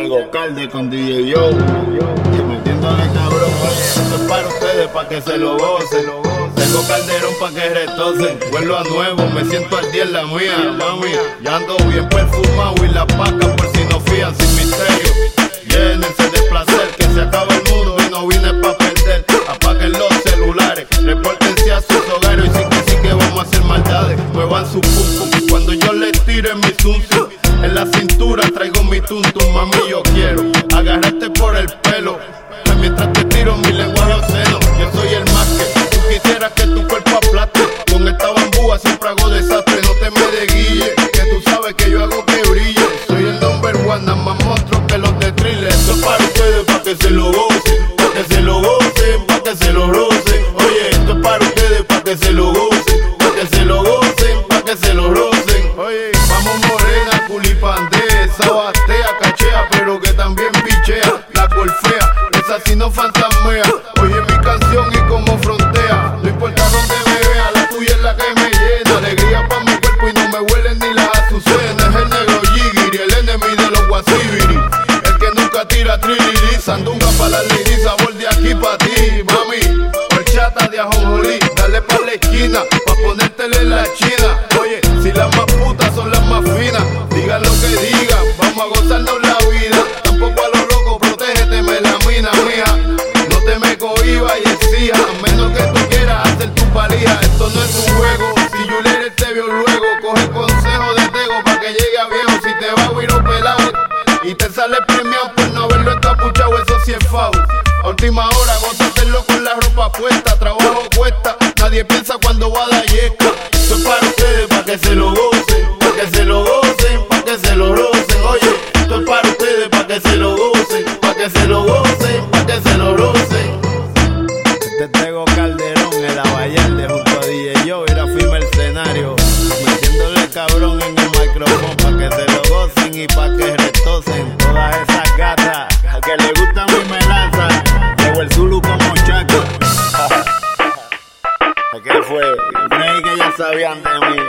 Tego Calde con DJ Yo, metiéndole cabrón. Oye, esto es para ustedes, para que se lo gocen. Tengo Calderón pa' que retocen. Vuelvo a nuevo, me siento al día en la mía, mami. Ya ando bien perfumado y la paca por si no fían sin misterio. Llénense de placer, que se acaba el mundo y no vine pa' perder. Apaguen los celulares, repórtense a sus hogares. Y sí que vamos a hacer maldades. Muevan su pum pum cuando yo les tire mi zum zum. En la cintura traigo mi tuntum, mami, yo quiero agarrarte por el pelo mientras te tiro mi lenguaje obsceno. Yo soy el más que tú quisieras que tu cuerpo aplaste. Con esta bambúa siempre hago desastre. No te me desguille, que tú sabes que yo hago que brille. Soy el number one, nada más monstruo que los de Thriller. Esto es para ustedes, pa' que se lo gocen, pa' que se lo gocen, pa' que se lo rocen. Oye, esto es para ustedes, pa' que se lo gocen, pa' que se lo gocen, pa' que se lo rocen. Oye, vamos morena, culipandea, esa batea, cachea, pero que también pichea. La golfea, esa sí no fantasmea. Oye mi canción y como frontea. No importa donde me vea, la tuya es la que me llena. Alegría pa' mi cuerpo y no me huelen ni las azucenas. Es el negro Yigiri, el enemy de los guasibiri. El que nunca tira triliri. Sandunga pa' la liri, sabor de aquí pa' ti, mami. Horchata de ajonjolí, dale pa' la esquina, pa' ponértele en la china. Oye, si las más putas son las más finas, digan lo que digan, vamos a gozarnos la vida. Tampoco a lo loco, protégete, melamina mía. No te me cohibas y exija, a menos que tú quieras hacer tu valija. Esto no es un juego, si Juliet te vio luego, coge consejo de Tego pa' que llegue a viejo. Si te va a huir pelado y te sale premiado por no haberlo encapuchado, eso sí es foul. A última hora, gózatelo con la ropa puesta, trabajo cuesta, nadie piensa cuando va a dar yesca. Esto es para ustedes, pa' que se lo gocen, pa' que se lo gocen, pa' que se lo rocen. Oye, esto es para ustedes, pa' que se lo gocen, pa' que se lo gocen, pa' que se lo rocen. Este es Tego Calderón, el Abayalde junto a DJ Yo, ir a firme el escenario, metiéndole cabrón en el micrófono, pa' que se lo gocen y pa' que retocen todas esas gatas a que le gusta mi melaza. Llevo el Zulu como Chaco. ¿Qué fue? Creí que ya sabían de mí.